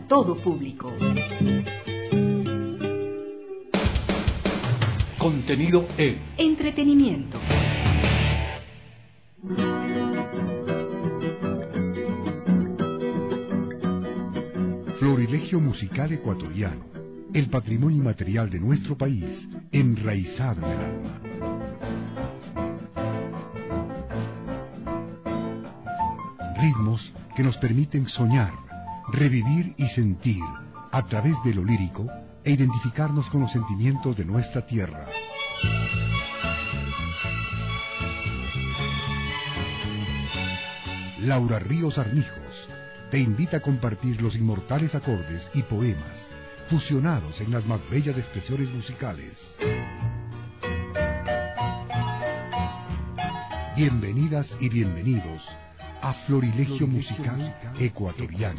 para todo público. Contenido E. Entretenimiento. Florilegio musical ecuatoriano, el patrimonio inmaterial de nuestro país, enraizado en el alma. Ritmos que nos permiten soñar, revivir y sentir, a través de lo lírico, e identificarnos con los sentimientos de nuestra tierra. Laura Ríos Armijos te invita a compartir los inmortales acordes y poemas fusionados en las más bellas expresiones musicales. Bienvenidas y bienvenidos a Florilegio Musical Ecuatoriano.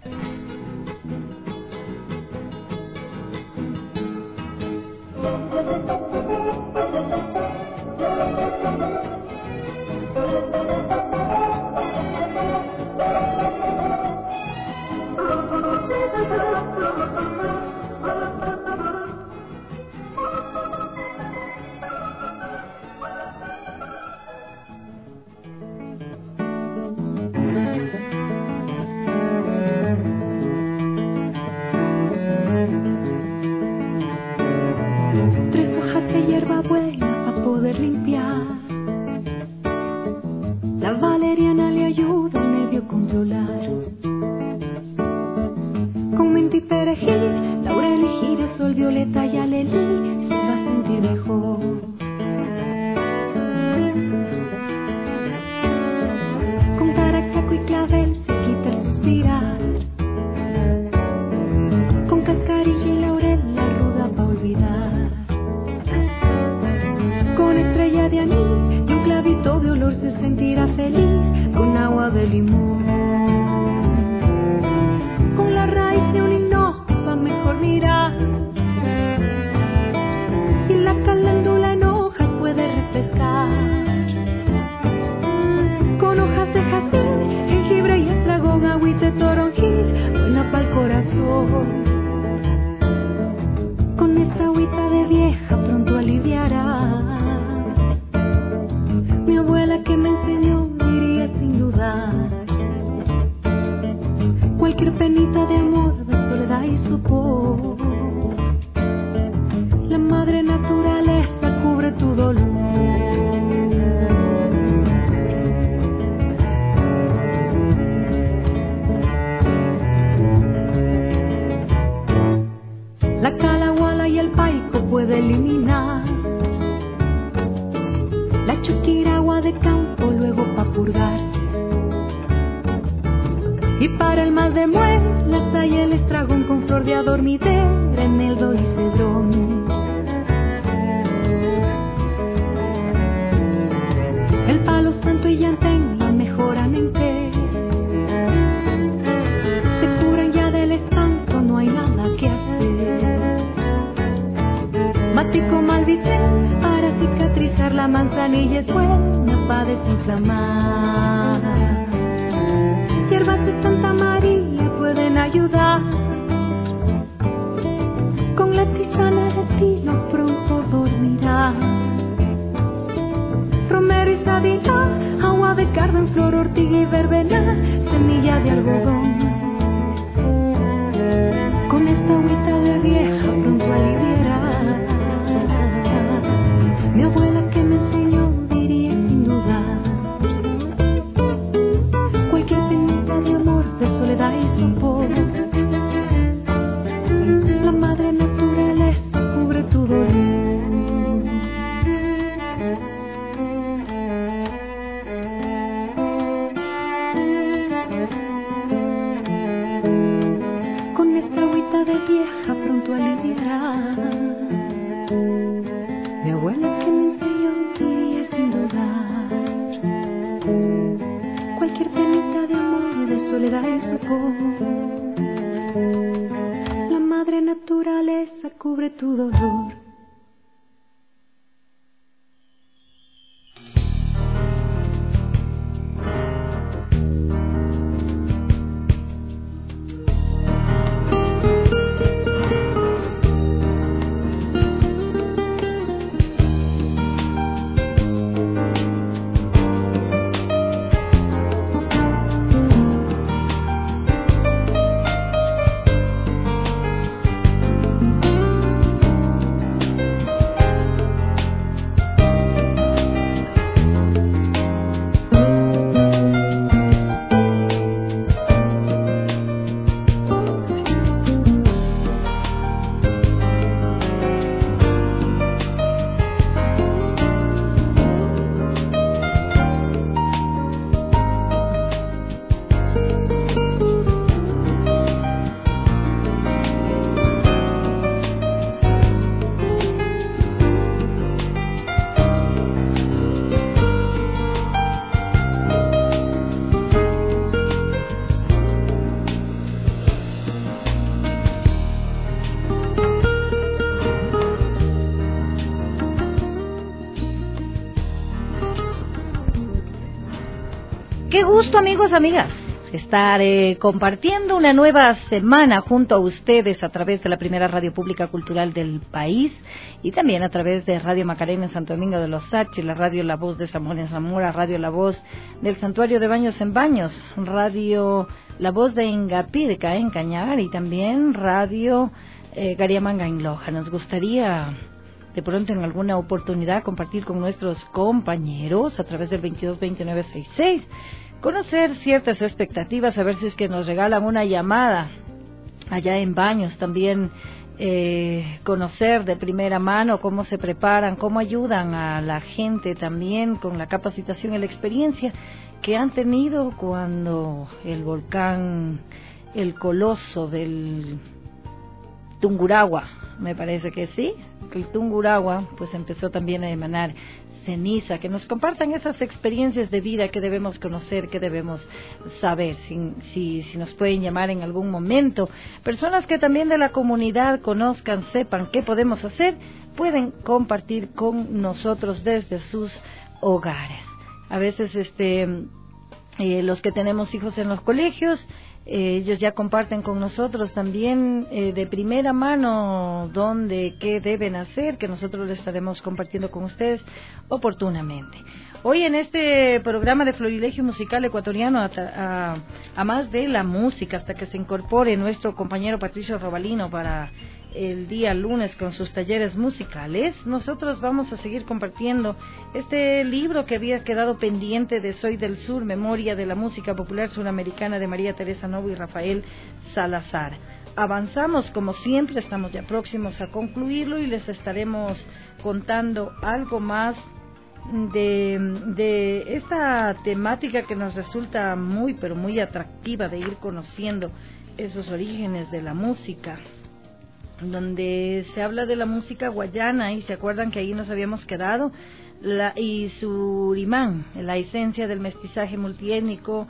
La madre naturaleza cubre tu dolor. Qué gusto, amigos, amigas, estar compartiendo una nueva semana junto a ustedes a través de la primera radio pública cultural del país y también a través de Radio Macarena en Santo Domingo de los H, la radio La Voz de Zamora en Zamora, Radio La Voz del Santuario de Baños en Baños, Radio La Voz de Ingapirca en Cañar y también Radio Gariamanga en Loja. Nos gustaría de pronto en alguna oportunidad compartir con nuestros compañeros a través del 222966, conocer ciertas expectativas, a ver si es que nos regalan una llamada allá en Baños, también conocer de primera mano cómo se preparan, cómo ayudan a la gente también con la capacitación y la experiencia que han tenido cuando el volcán, el coloso del Tungurahua, me parece que sí, el Tungurahua pues empezó también a emanar ceniza, que nos compartan esas experiencias de vida que debemos conocer, que debemos saber, si nos pueden llamar en algún momento, personas que también de la comunidad conozcan, sepan qué podemos hacer, pueden compartir con nosotros desde sus hogares. A veces los que tenemos hijos en los colegios, ellos ya comparten con nosotros también de primera mano qué deben hacer, que nosotros les estaremos compartiendo con ustedes oportunamente. Hoy en este programa de Florilegio Musical Ecuatoriano, a más de la música, hasta que se incorpore nuestro compañero Patricio Robalino para el día lunes con sus talleres musicales, nosotros vamos a seguir compartiendo este libro que había quedado pendiente de Soy del Sur, Memoria de la Música Popular Suramericana de María Teresa Novo y Rafael Salazar. Avanzamos como siempre, estamos ya próximos a concluirlo y les estaremos contando algo más de esta temática que nos resulta muy, pero muy atractiva de ir conociendo esos orígenes de la música, donde se habla de la música guayana y se acuerdan que ahí nos habíamos quedado, y Surimán, la esencia del mestizaje multiétnico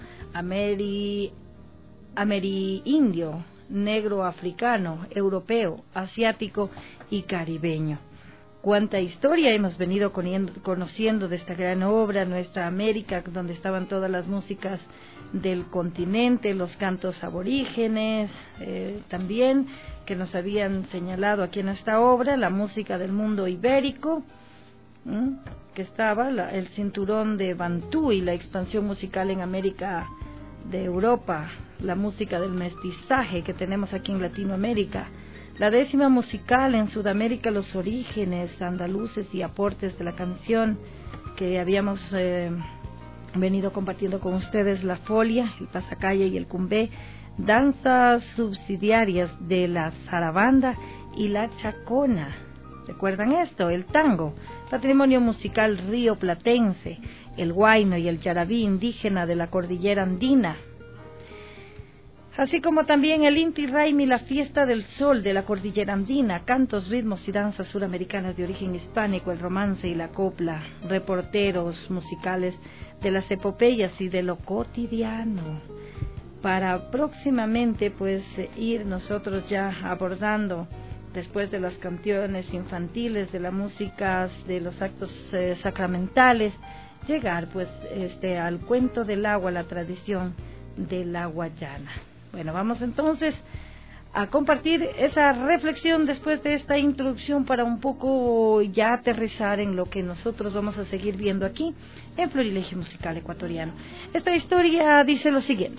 amerindio, negro africano, europeo, asiático y caribeño. Cuánta historia hemos venido conociendo de esta gran obra, Nuestra América, donde estaban todas las músicas del continente, los cantos aborígenes, también que nos habían señalado aquí en esta obra, la música del mundo ibérico, que estaba el cinturón de Bantú y la expansión musical en América de Europa, la música del mestizaje que tenemos aquí en Latinoamérica, la décima musical en Sudamérica, los orígenes andaluces y aportes de la canción que habíamos venido compartiendo con ustedes, la folia, el pasacalle y el cumbé, danzas subsidiarias de la zarabanda y la chacona. ¿Recuerdan esto? El tango, patrimonio musical rioplatense, el huayno y el yarabí indígena de la cordillera andina, así como también el Inti Raymi, la fiesta del sol de la cordillera andina, cantos, ritmos y danzas suramericanas de origen hispánico, el romance y la copla, reporteros musicales de las epopeyas y de lo cotidiano, para próximamente pues ir nosotros ya abordando, después de las canciones infantiles, de la música, de los actos sacramentales, llegar pues al cuento del agua, la tradición de la guayana. Bueno, vamos entonces a compartir esa reflexión después de esta introducción para un poco ya aterrizar en lo que nosotros vamos a seguir viendo aquí en Florilegio Musical Ecuatoriano. Esta historia dice lo siguiente.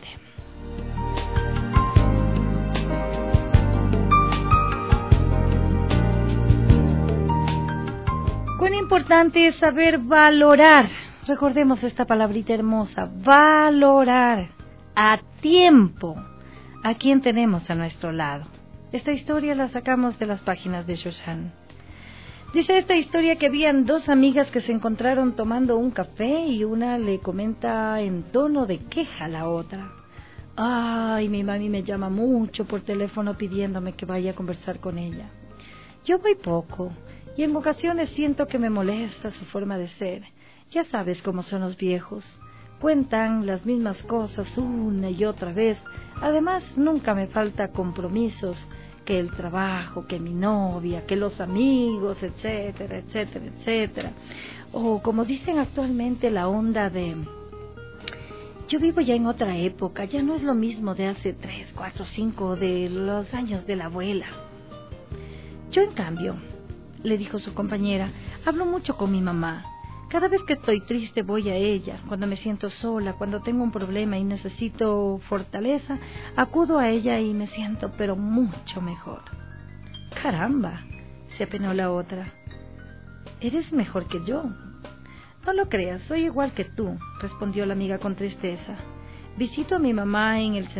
Cuán importante es saber valorar, recordemos esta palabrita hermosa, valorar a tiempo a quien tenemos a nuestro lado. Esta historia la sacamos de las páginas de Shoshan. Dice esta historia que habían dos amigas que se encontraron tomando un café y una le comenta en tono de queja a la otra: ay, mi mami me llama mucho por teléfono pidiéndome que vaya a conversar con ella. Yo voy poco y en ocasiones siento que me molesta su forma de ser. Ya sabes cómo son los viejos. Cuentan las mismas cosas una y otra vez. Además, nunca me falta compromisos, que el trabajo, que mi novia, que los amigos, etcétera, etcétera, etcétera. O como dicen actualmente, la onda de Yo vivo ya en otra época, ya no es lo mismo de hace 3, 4, 5, de los años de la abuela. Yo, en cambio, le dijo su compañera, hablo mucho con mi mamá. Cada vez que estoy triste voy a ella. Cuando me siento sola, cuando tengo un problema y necesito fortaleza, acudo a ella y me siento pero mucho mejor. Caramba, se apenó la otra. Eres mejor que yo. No lo creas, soy igual que tú, respondió la amiga con tristeza. Visito a mi mamá en el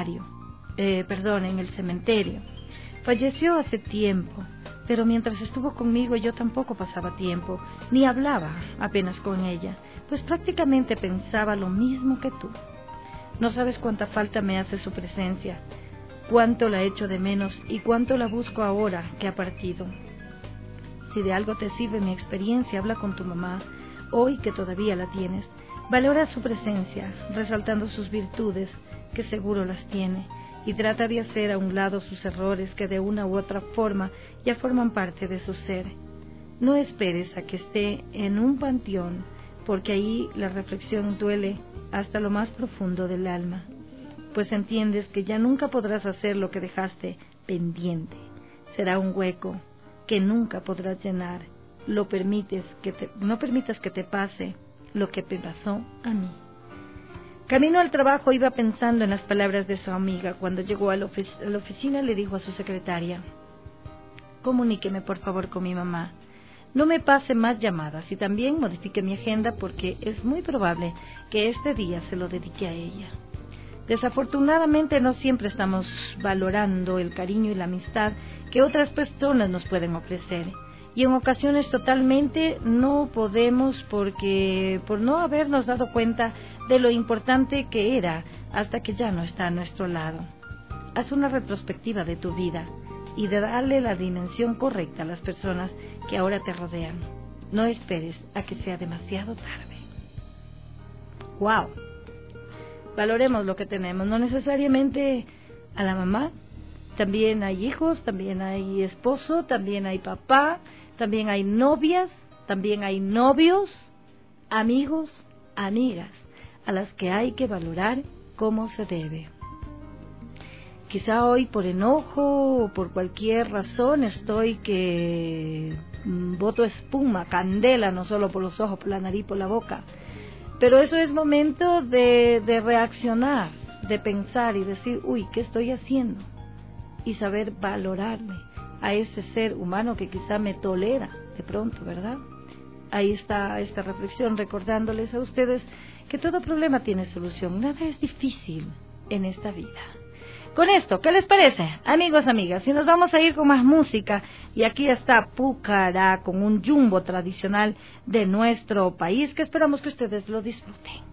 en el cementerio. Falleció hace tiempo, pero mientras estuvo conmigo yo tampoco pasaba tiempo, ni hablaba apenas con ella, pues prácticamente pensaba lo mismo que tú. No sabes cuánta falta me hace su presencia, cuánto la echo de menos y cuánto la busco ahora que ha partido. Si de algo te sirve mi experiencia, habla con tu mamá, hoy que todavía la tienes. Valora su presencia, resaltando sus virtudes, que seguro las tiene, y trata de hacer a un lado sus errores que de una u otra forma ya forman parte de su ser. No esperes a que esté en un panteón, porque ahí la reflexión duele hasta lo más profundo del alma, pues entiendes que ya nunca podrás hacer lo que dejaste pendiente. Será un hueco que nunca podrás llenar. No permitas que te pase lo que me pasó a mí. Camino al trabajo iba pensando en las palabras de su amiga. Cuando llegó a la oficina le dijo a su secretaria, comuníqueme por favor con mi mamá. No me pase más llamadas y también modifique mi agenda porque es muy probable que este día se lo dedique a ella. Desafortunadamente no siempre estamos valorando el cariño y la amistad que otras personas nos pueden ofrecer. Y en ocasiones totalmente no podemos por no habernos dado cuenta de lo importante que era hasta que ya no está a nuestro lado. Haz una retrospectiva de tu vida y de darle la dimensión correcta a las personas que ahora te rodean. No esperes a que sea demasiado tarde. ¡Wow! Valoremos lo que tenemos, no necesariamente a la mamá. También hay hijos, también hay esposo, también hay papá, también hay novias, también hay novios, amigos, amigas, a las que hay que valorar como se debe. Quizá hoy por enojo o por cualquier razón estoy que boto espuma, candela, no solo por los ojos, por la nariz, por la boca. Pero eso es momento de reaccionar, de pensar y decir, uy, ¿qué estoy haciendo? Y saber valorarle a ese ser humano que quizá me tolera de pronto, ¿verdad? Ahí está esta reflexión, recordándoles a ustedes que todo problema tiene solución, nada es difícil en esta vida. Con esto, ¿qué les parece, amigos, amigas? Y nos vamos a ir con más música, y aquí está Pucará con un jumbo tradicional de nuestro país, que esperamos que ustedes lo disfruten.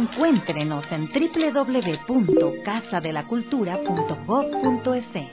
Encuéntrenos en www.casadelacultura.gov.es.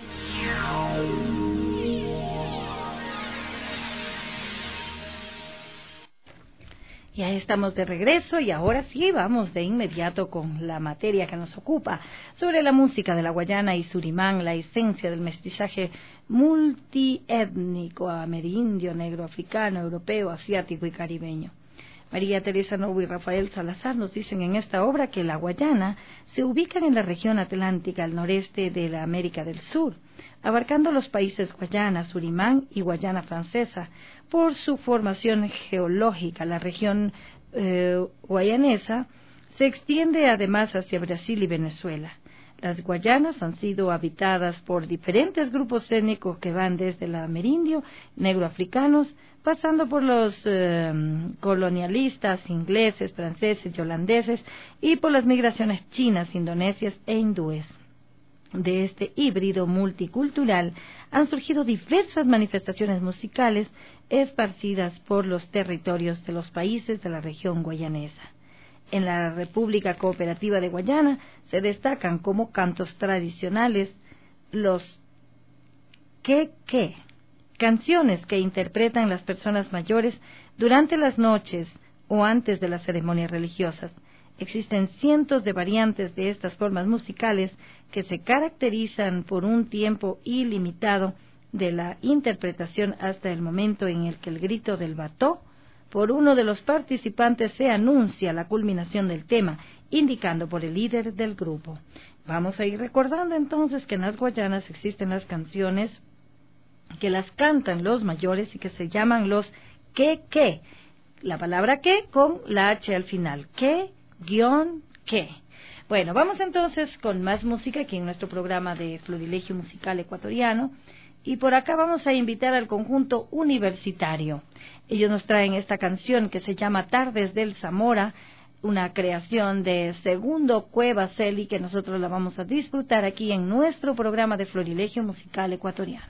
Ya estamos de regreso y ahora sí vamos de inmediato con la materia que nos ocupa, sobre la música de la Guayana y Surimán, la esencia del mestizaje multiétnico, amerindio, negro, africano, europeo, asiático y caribeño. María Teresa Novo y Rafael Salazar nos dicen en esta obra que la Guayana se ubica en la región atlántica al noreste de la América del Sur, abarcando los países Guayana, Surimán y Guayana Francesa. Por su formación geológica, la región guayanesa se extiende además hacia Brasil y Venezuela. Las Guayanas han sido habitadas por diferentes grupos étnicos que van desde el amerindio, negroafricanos, pasando por los colonialistas ingleses, franceses y holandeses, y por las migraciones chinas, indonesias e hindúes. De este híbrido multicultural han surgido diversas manifestaciones musicales esparcidas por los territorios de los países de la región guayanesa. En la República Cooperativa de Guayana se destacan como cantos tradicionales los queque, canciones que interpretan las personas mayores durante las noches o antes de las ceremonias religiosas. Existen cientos de variantes de estas formas musicales que se caracterizan por un tiempo ilimitado de la interpretación hasta el momento en el que el grito del bató por uno de los participantes se anuncia la culminación del tema, indicando por el líder del grupo. Vamos a ir recordando entonces que en las Guayanas existen las canciones que las cantan los mayores y que se llaman los que. La palabra que con la H al final. Que. Bueno, vamos entonces con más música aquí en nuestro programa de Florilegio Musical Ecuatoriano, y por acá vamos a invitar al conjunto Universitario. Ellos nos traen esta canción que se llama Tardes del Zamora, una creación de Segundo Cueva Celi, que nosotros la vamos a disfrutar aquí en nuestro programa de Florilegio Musical Ecuatoriano.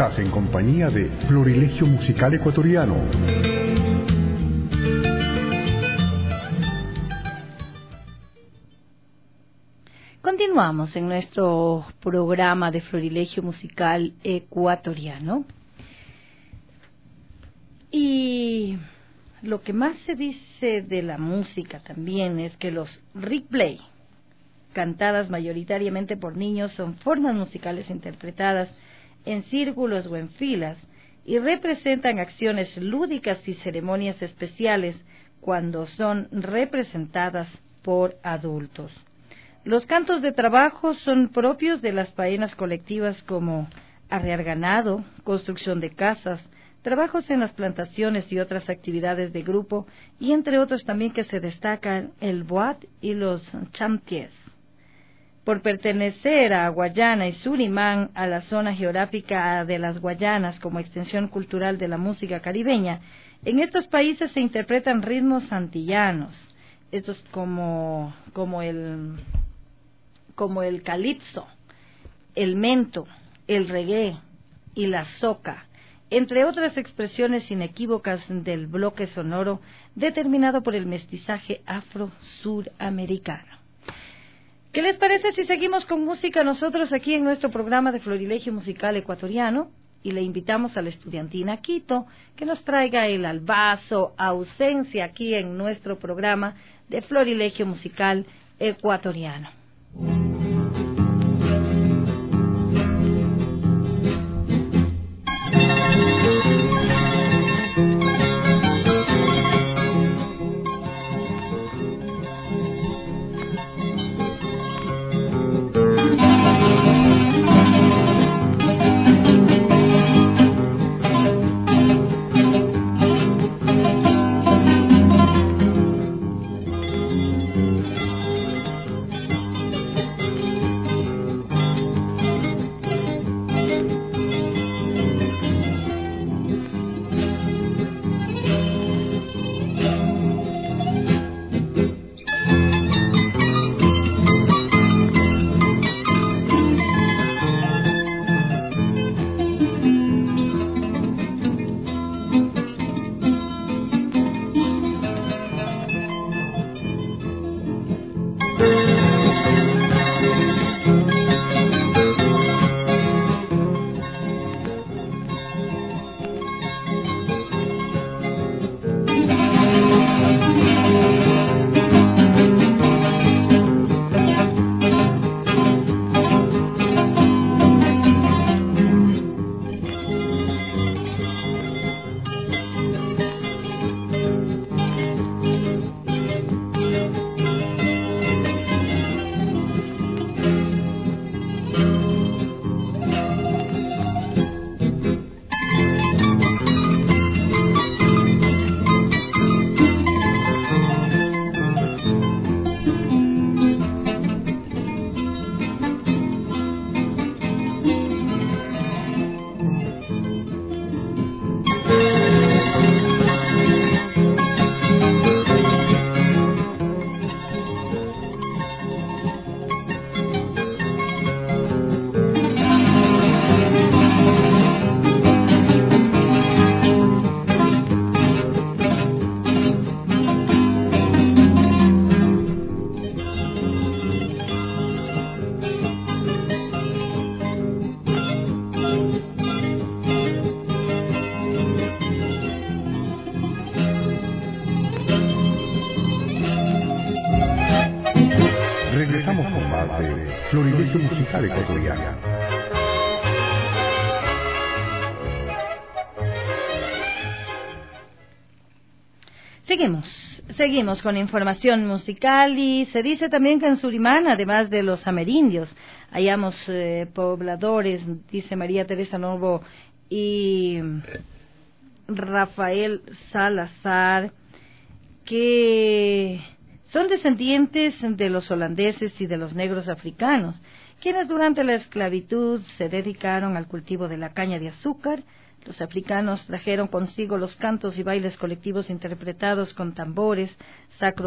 Estás en compañía de Florilegio Musical Ecuatoriano. Continuamos en nuestro programa de Florilegio Musical Ecuatoriano. Y lo que más se dice de la música también es que los replay, cantadas mayoritariamente por niños, son formas musicales interpretadas en círculos o en filas y representan acciones lúdicas y ceremonias especiales cuando son representadas por adultos. Los cantos de trabajo son propios de las faenas colectivas como arrear ganado, construcción de casas, trabajos en las plantaciones y otras actividades de grupo, y entre otros también que se destacan el boat y los chanties. Por pertenecer a Guayana y Surinam, a la zona geográfica de las Guayanas como extensión cultural de la música caribeña, en estos países se interpretan ritmos antillanos, estos como el calipso, el mento, el reggae y la soca, entre otras expresiones inequívocas del bloque sonoro determinado por el mestizaje afro-suramericano. ¿Qué les parece si seguimos con música nosotros aquí en nuestro programa de Florilegio Musical Ecuatoriano? Y le invitamos a la estudiantina Quito que nos traiga el albazo, ausencia aquí en nuestro programa de Florilegio Musical Ecuatoriano. Florilegio Musical Ecuatoriano. Seguimos con información musical y se dice también que en Surinam, además de los amerindios, hallamos pobladores, dice María Teresa Novo y Rafael Salazar, que son descendientes de los holandeses y de los negros africanos, quienes durante la esclavitud se dedicaron al cultivo de la caña de azúcar. Los africanos trajeron consigo los cantos y bailes colectivos interpretados con tambores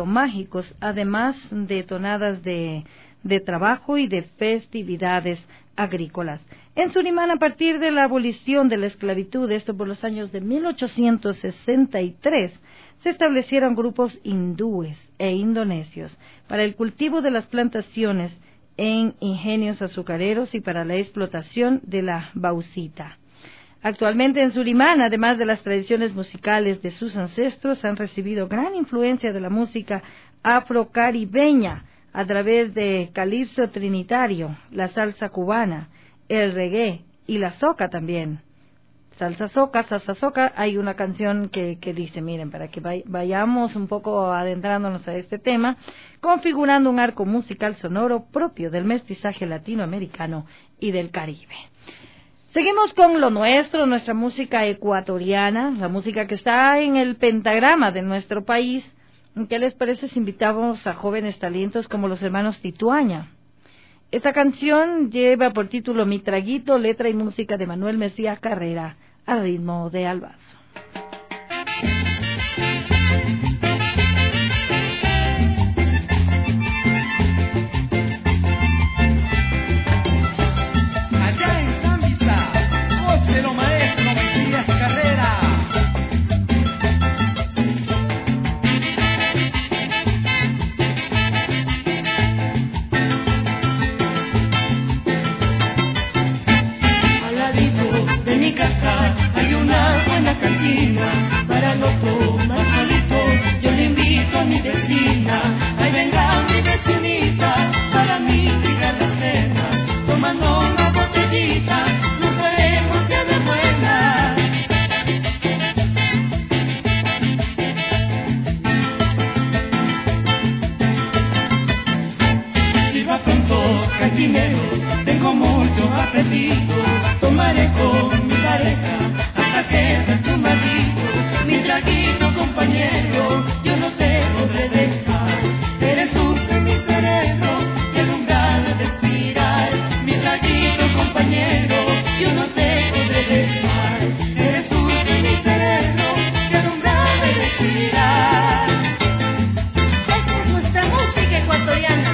sacromágicos, además de tonadas de trabajo y de festividades agrícolas. En Surimán, a partir de la abolición de la esclavitud, esto por los años de 1863, se establecieron grupos hindúes e indonesios para el cultivo de las plantaciones en ingenios azucareros y para la explotación de la bauxita. Actualmente en Surimán, además de las tradiciones musicales de sus ancestros, han recibido gran influencia de la música afrocaribeña a través de calipso trinitario, la salsa cubana, el reggae y la soca también. Salsa soca, hay una canción que dice, miren, para que vayamos un poco adentrándonos a este tema, configurando un arco musical sonoro propio del mestizaje latinoamericano y del Caribe. Seguimos con lo nuestro, nuestra música ecuatoriana, la música que está en el pentagrama de nuestro país. ¿Qué les parece si invitamos a jóvenes talentos como los hermanos Tituaña? Esta canción lleva por título Mi Traguito, letra y música de Manuel Mesías Carrera, al ritmo de Albazo. Hay una buena cantina para no tomar solito. Yo le invito a mi vecina, ay venga mi vecinita, para mí brindar la cena, tomando una botellita, nos haremos ya de buena. Sirva pronto, cantinero, tengo mucho apetito, tomaré con mi pareja hasta que sea tu marido, mi traguito compañero, yo no te podré dejar, eres usted mi cerebro, que nunca de respirar, mi traguito compañero, yo no te podré dejar, eres usted mi cerebro, que nunca de respirar. Esta es nuestra música ecuatoriana.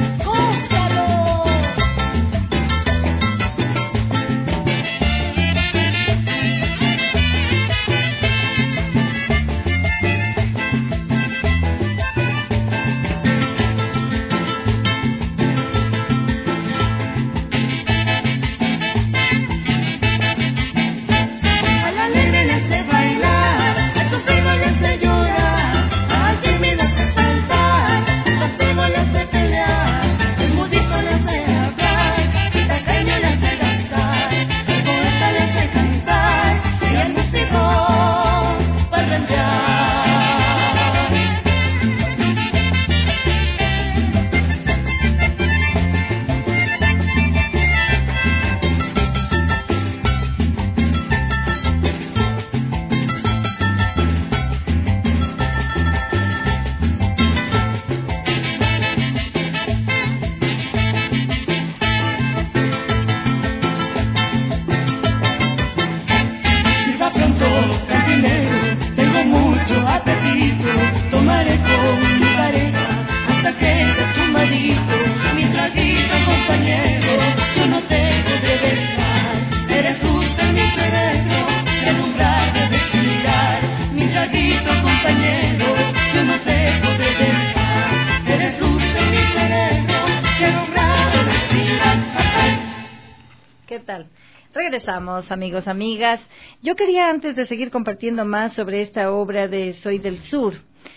Regresamos, amigos, amigas. Yo quería, antes de seguir compartiendo más sobre esta obra de Soy del Sur,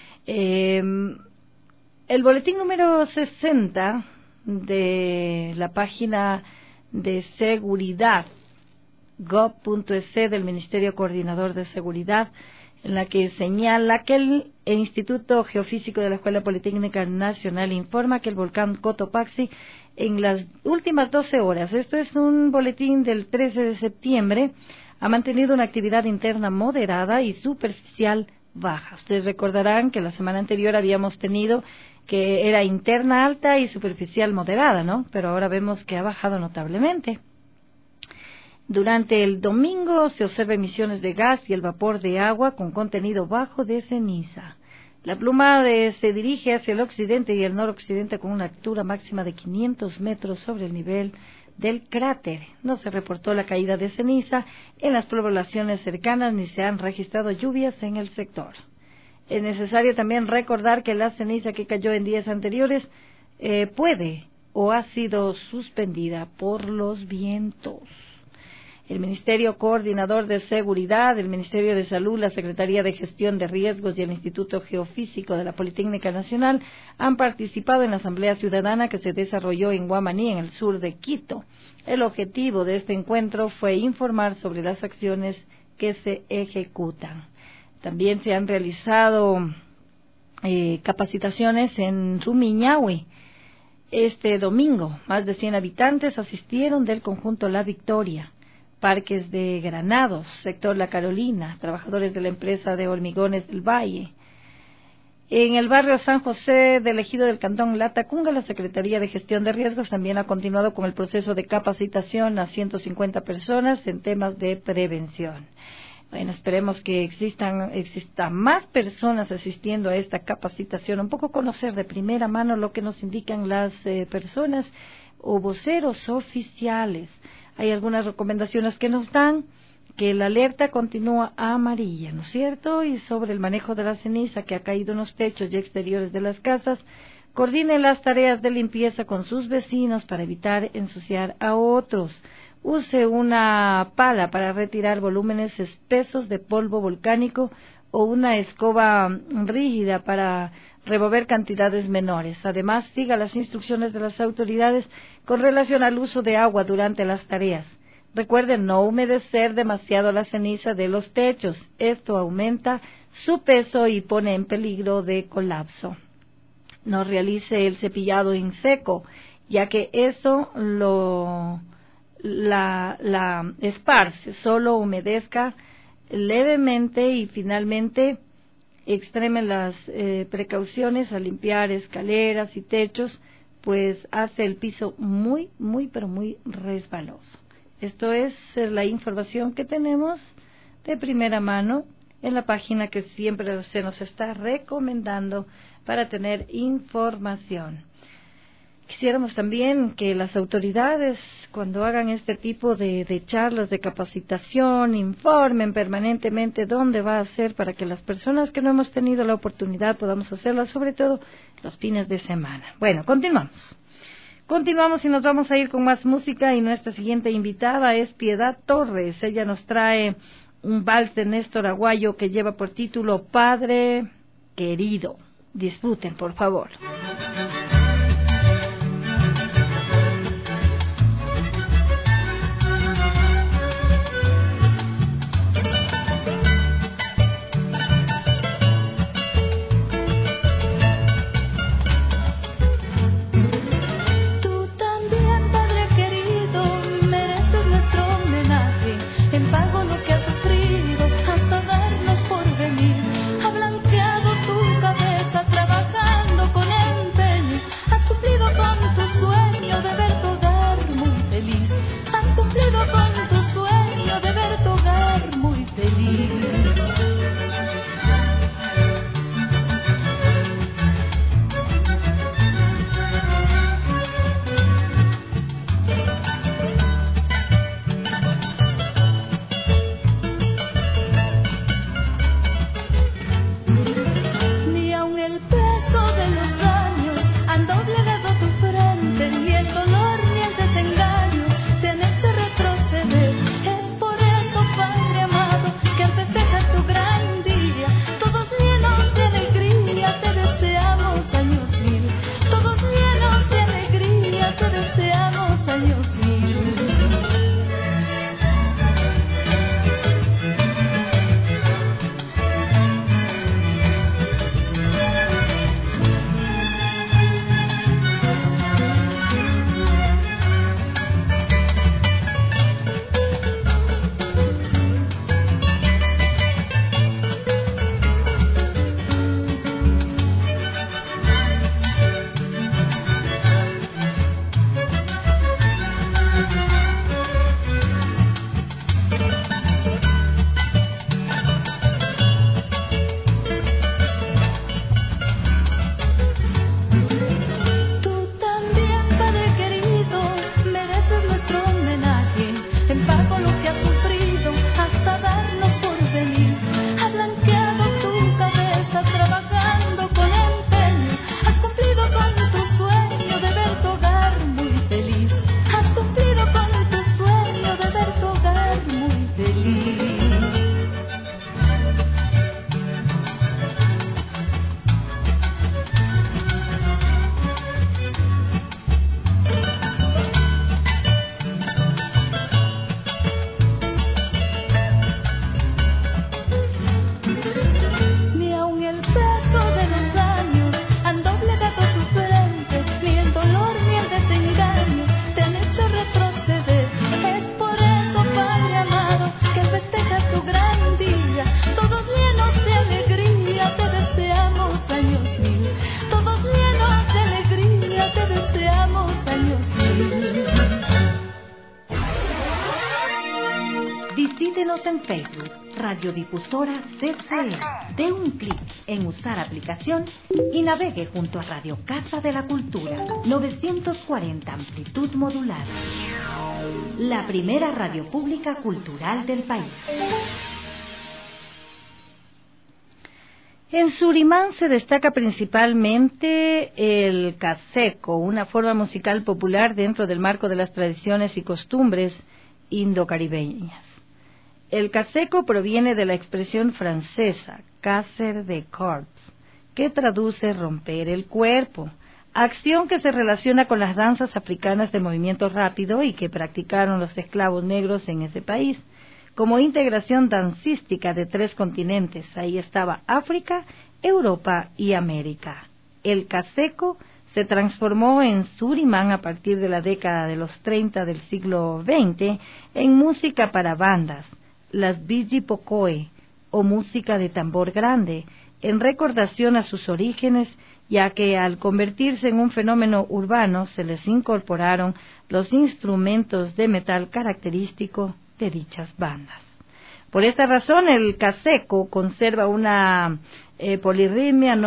el boletín número 60 de la página de seguridad, gov.es del Ministerio Coordinador de Seguridad, en la que señala que el Instituto Geofísico de la Escuela Politécnica Nacional informa que el volcán Cotopaxi en las últimas 12 horas, esto es un boletín del 13 de septiembre, ha mantenido una actividad interna moderada y superficial baja. Ustedes recordarán que la semana anterior habíamos tenido que era interna alta y superficial moderada, ¿no? Pero ahora vemos que ha bajado notablemente. Durante el domingo se observa emisiones de gas y el vapor de agua con contenido bajo de ceniza. La pluma se dirige hacia el occidente y el noroccidente con una altura máxima de 500 metros sobre el nivel del cráter. No se reportó la caída de ceniza en las poblaciones cercanas ni se han registrado lluvias en el sector. Es necesario también recordar que la ceniza que cayó en días anteriores puede o ha sido suspendida por los vientos. El Ministerio Coordinador de Seguridad, el Ministerio de Salud, la Secretaría de Gestión de Riesgos y el Instituto Geofísico de la Politécnica Nacional han participado en la Asamblea Ciudadana que se desarrolló en Guamaní, en el sur de Quito. El objetivo de este encuentro fue informar sobre las acciones que se ejecutan. También se han realizado capacitaciones en Rumiñahui. Este domingo, más de 100 habitantes asistieron del conjunto La Victoria. Parques de Granados, sector La Carolina, trabajadores de la empresa de Hormigones del Valle. En el barrio San José del ejido del cantón Latacunga, la Secretaría de Gestión de Riesgos también ha continuado con el proceso de capacitación a 150 personas en temas de prevención. Bueno, esperemos que existan más personas asistiendo a esta capacitación, un poco conocer de primera mano lo que nos indican las personas o voceros oficiales. Hay algunas recomendaciones que nos dan, que la alerta continúa amarilla, ¿no es cierto? Y sobre el manejo de la ceniza que ha caído en los techos y exteriores de las casas, coordine las tareas de limpieza con sus vecinos para evitar ensuciar a otros. Use una pala para retirar volúmenes espesos de polvo volcánico o una escoba rígida para remover cantidades menores. Además, siga las instrucciones de las autoridades con relación al uso de agua durante las tareas. Recuerden no humedecer demasiado la ceniza de los techos. Esto aumenta su peso y pone en peligro de colapso. No realice el cepillado en seco, ya que eso la esparce. Solo humedezca levemente y finalmente extremen las precauciones al limpiar escaleras y techos, pues hace el piso muy, pero muy resbaloso. Esto es la información que tenemos de primera mano en la página que siempre se nos está recomendando para tener información. Quisiéramos también que las autoridades, cuando hagan este tipo de charlas de capacitación, informen permanentemente dónde va a ser para que las personas que no hemos tenido la oportunidad podamos hacerlo, sobre todo los fines de semana. Bueno, continuamos y nos vamos a ir con más música y nuestra siguiente invitada es Piedad Torres. Ella nos trae un vals de Néstor Aguayo que lleva por título Padre Querido. Disfruten, por favor. Trabajando con empeño Facebook, Radiodifusora CCE. Dé un clic en usar aplicación y navegue junto a Radio Casa de la Cultura, 940 amplitud modulada. La primera radio pública cultural del país. En Surimán se destaca principalmente el caseco, una forma musical popular dentro del marco de las tradiciones y costumbres indocaribeñas. El caseco proviene de la expresión francesa «casser de corps», que traduce romper el cuerpo, acción que se relaciona con las danzas africanas de movimiento rápido y que practicaron los esclavos negros en ese país, como integración dancística de 3 continentes. Ahí estaba África, Europa y América. El caseco se transformó en Surimán a partir de la década de los 30 del siglo XX en música para bandas, las Biji Pocoe, o música de tambor grande, en recordación a sus orígenes, ya que al convertirse en un fenómeno urbano se les incorporaron los instrumentos de metal característico de dichas bandas. Por esta razón, el caseco conserva una polirritmia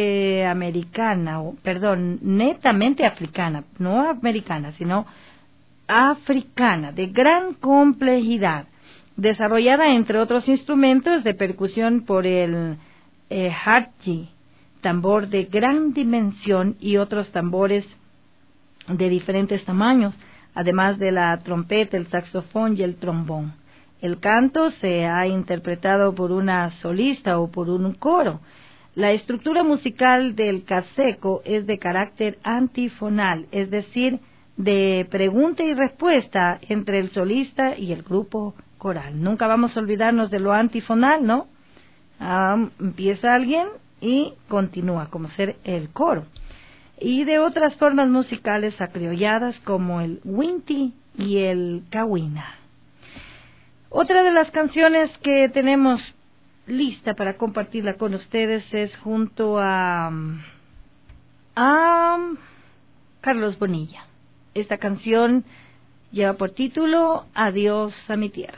netamente africana, no americana, sino africana, de gran complejidad, desarrollada entre otros instrumentos de percusión por el hadji, tambor de gran dimensión, y otros tambores de diferentes tamaños, además de la trompeta, el saxofón y el trombón. El canto se ha interpretado por una solista o por un coro. La estructura musical del caseco es de carácter antifonal, es decir, de pregunta y respuesta entre el solista y el grupo coral. Nunca vamos a olvidarnos de lo antifonal, ¿no? Empieza alguien y continúa, como ser el coro. Y de otras formas musicales acriolladas como el winti y el kawina. Otra de las canciones que tenemos lista para compartirla con ustedes es junto a Carlos Bonilla. Esta canción lleva por título Adiós a mi tierra.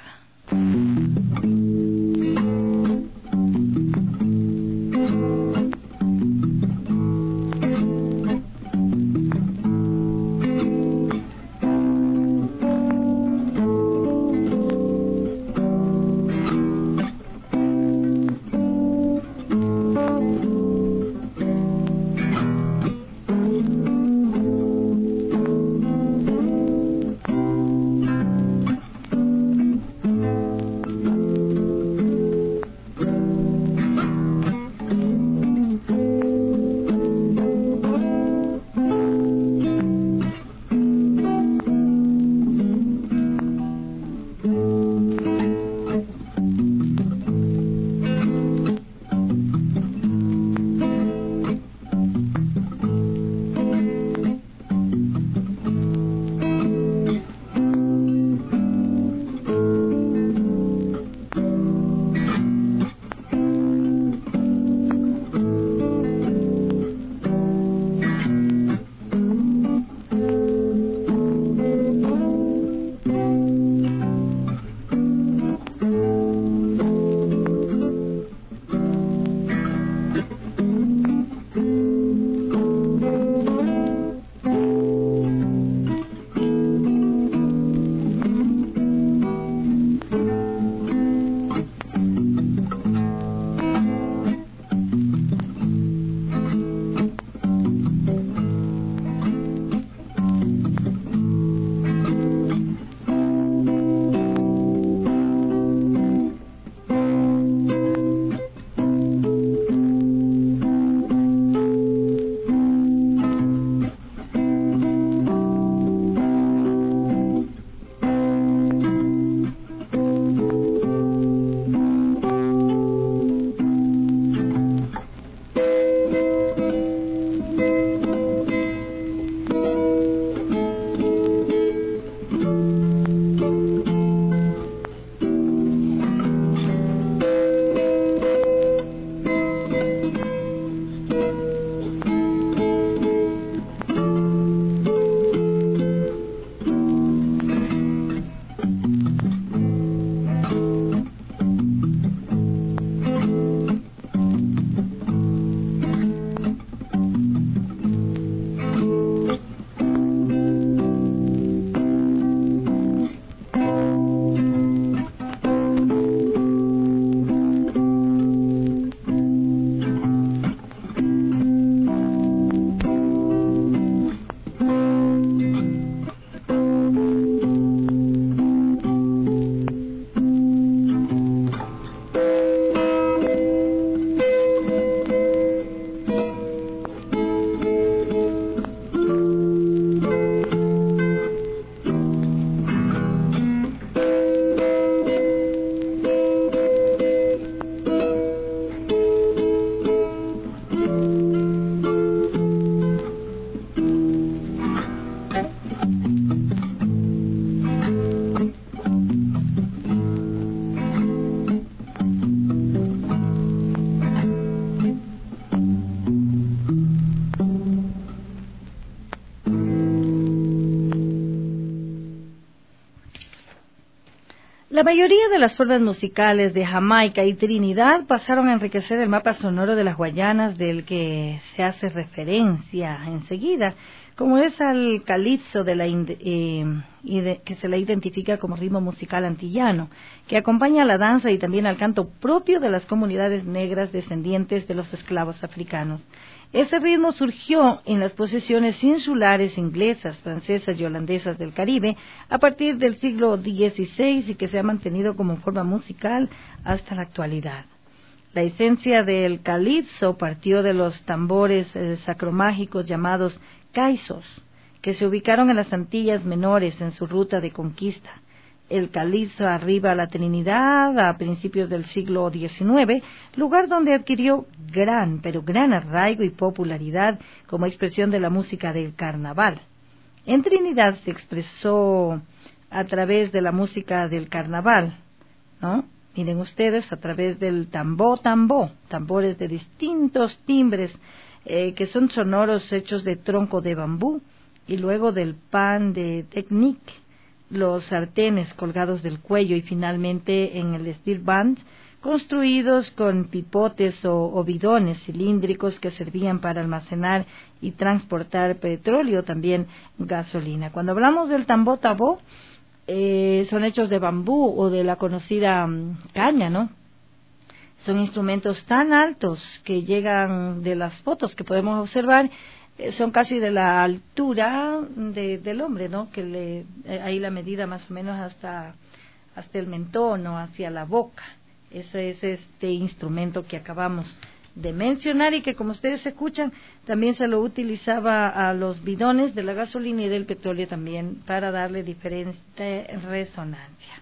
La mayoría de las formas musicales de Jamaica y Trinidad pasaron a enriquecer el mapa sonoro de las Guayanas, del que se hace referencia enseguida, como es al calipso que se le identifica como ritmo musical antillano, que acompaña a la danza y también al canto propio de las comunidades negras descendientes de los esclavos africanos. Ese ritmo surgió en las posesiones insulares inglesas, francesas y holandesas del Caribe a partir del siglo XVI y que se ha mantenido como forma musical hasta la actualidad. La esencia del calipso partió de los tambores sacromágicos llamados caisos, que se ubicaron en las Antillas Menores en su ruta de conquista. El calipso arriba a la Trinidad a principios del siglo XIX, lugar donde adquirió gran arraigo y popularidad como expresión de la música del carnaval. En Trinidad se expresó a través de la música del carnaval, ¿no? Miren ustedes, a través del tambor, tambores de distintos timbres, que son sonoros hechos de tronco de bambú, y luego del pan de technique, los sartenes colgados del cuello y finalmente en el steel band, construidos con pipotes o bidones cilíndricos que servían para almacenar y transportar petróleo, también gasolina. Cuando hablamos del tambor tabó, son hechos de bambú o de la conocida caña, ¿no? Son instrumentos tan altos que llegan de las fotos que podemos observar, son casi de la altura del hombre, ¿no? Que ahí la medida más o menos hasta el mentón o hacia la boca. Ese es este instrumento que acabamos de mencionar y que, como ustedes escuchan, también se lo utilizaba a los bidones de la gasolina y del petróleo también para darle diferente resonancia.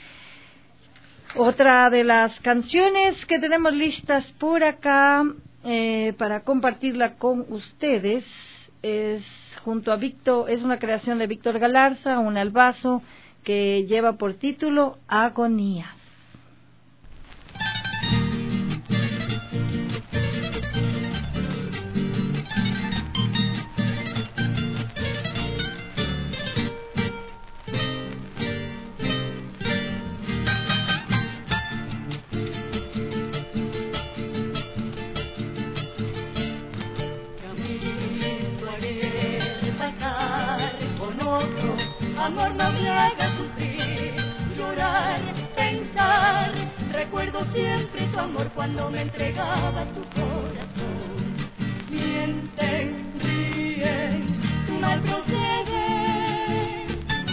Otra de las canciones que tenemos listas por acá para compartirla con ustedes es junto a Víctor, es una creación de Víctor Galarza, un albazo que lleva por título Agonías. Amor, no me hagas sufrir, llorar, pensar. Recuerdo siempre tu amor cuando me entregabas tu corazón. Mienten, ríen, mal proceden.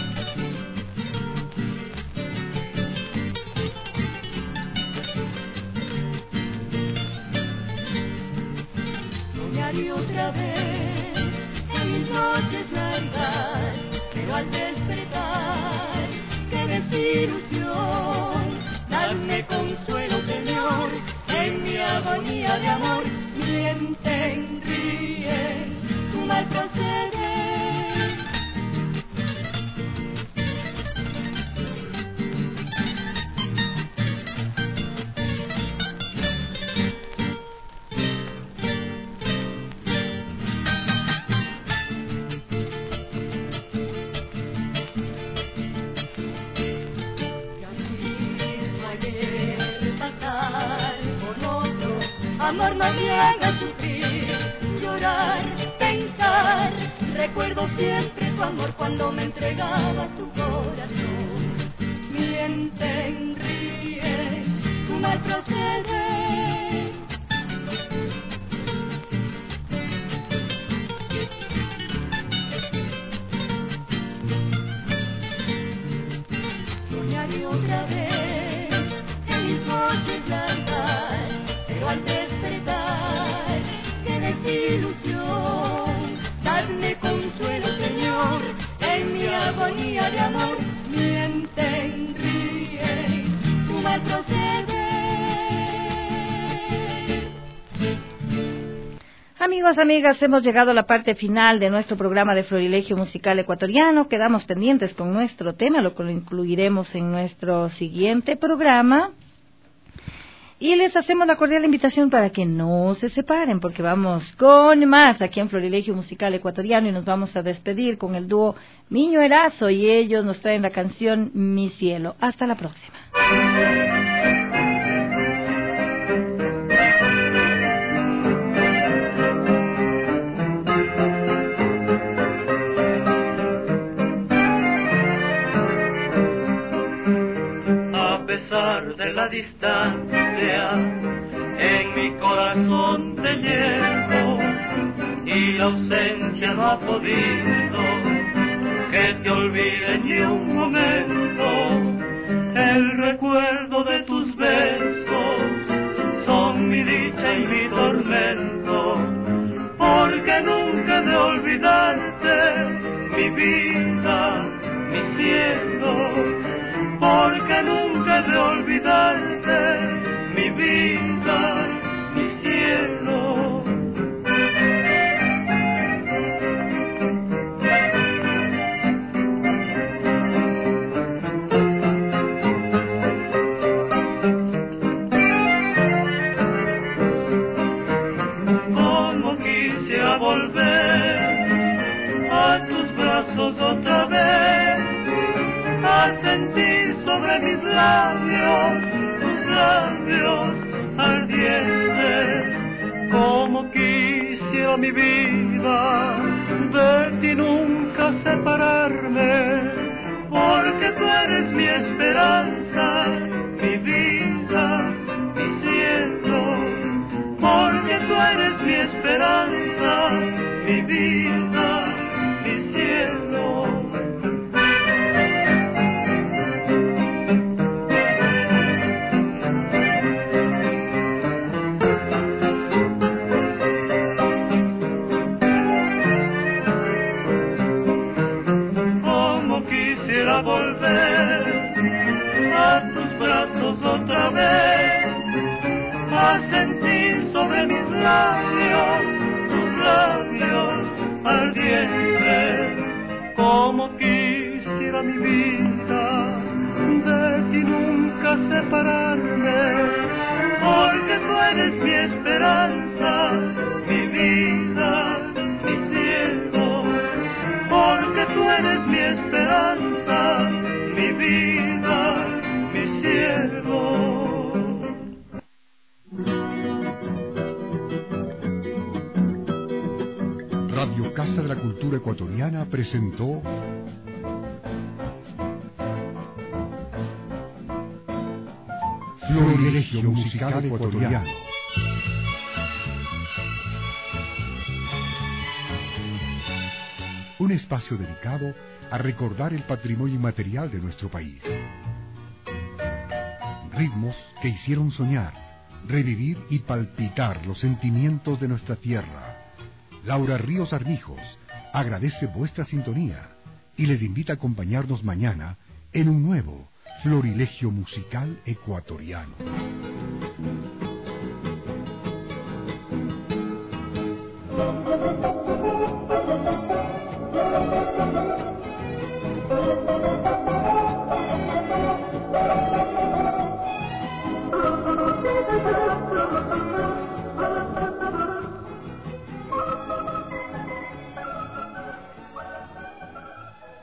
Soñaré otra vez en mis noches largas, pero al despertar, qué desilusión. Dame consuelo, Señor, en mi agonía de amor. Mienten, ríen, tu mal proceder. Amor, no me hagas sufrir, llorar, pensar. Recuerdo siempre tu amor cuando me entregabas tu corazón. Mienten, ríen, tu mal proceder. Soñaré otra vez en mis noches largas, pero al despertar, qué desilusión. Dadme consuelo, Señor, en mi agonía de amor. Mienten, ríen, tu mal proceder. Amigos, amigas, hemos llegado a la parte final de nuestro programa de Florilegio Musical Ecuatoriano. Quedamos pendientes con nuestro tema, lo que lo incluiremos en nuestro siguiente programa. Y les hacemos la cordial invitación para que no se separen, porque vamos con más aquí en Florilegio Musical Ecuatoriano y nos vamos a despedir con el dúo Miño Erazo y ellos nos traen la canción Mi Cielo. Hasta la próxima. A pesar de la distancia, en mi corazón te llevo y la ausencia no ha podido que te olvide ni un momento. El recuerdo de tus besos son mi dicha y mi tormento, porque nunca de olvidarte, mi vida, mi cielo. Porque nunca de olvidarte, mi vida, mi cielo. Como quisiera volver a tus brazos otra vez, a sentir sobre mis labios, tus labios ardientes. Como quisiera mi vida de ti nunca separarme, porque tú eres mi esperanza, mi vida, mi cielo. Porque tú eres mi esperanza, mi vida, mi cielo. Volver a tus brazos otra vez, a sentir sobre mis labios, tus labios ardientes. Como quisiera mi vida de ti nunca separarme, porque tú eres mi esperanza, mi vida, mi cielo. Porque tú eres mi esperanza, mi vida, mi cielo. Radio Casa de la Cultura Ecuatoriana presentó Florilegio Musical Ecuatoriano. Un espacio dedicado a recordar el patrimonio inmaterial de nuestro país. Ritmos que hicieron soñar, revivir y palpitar los sentimientos de nuestra tierra. Laura Ríos Armijos agradece vuestra sintonía y les invita a acompañarnos mañana en un nuevo Florilegio Musical Ecuatoriano.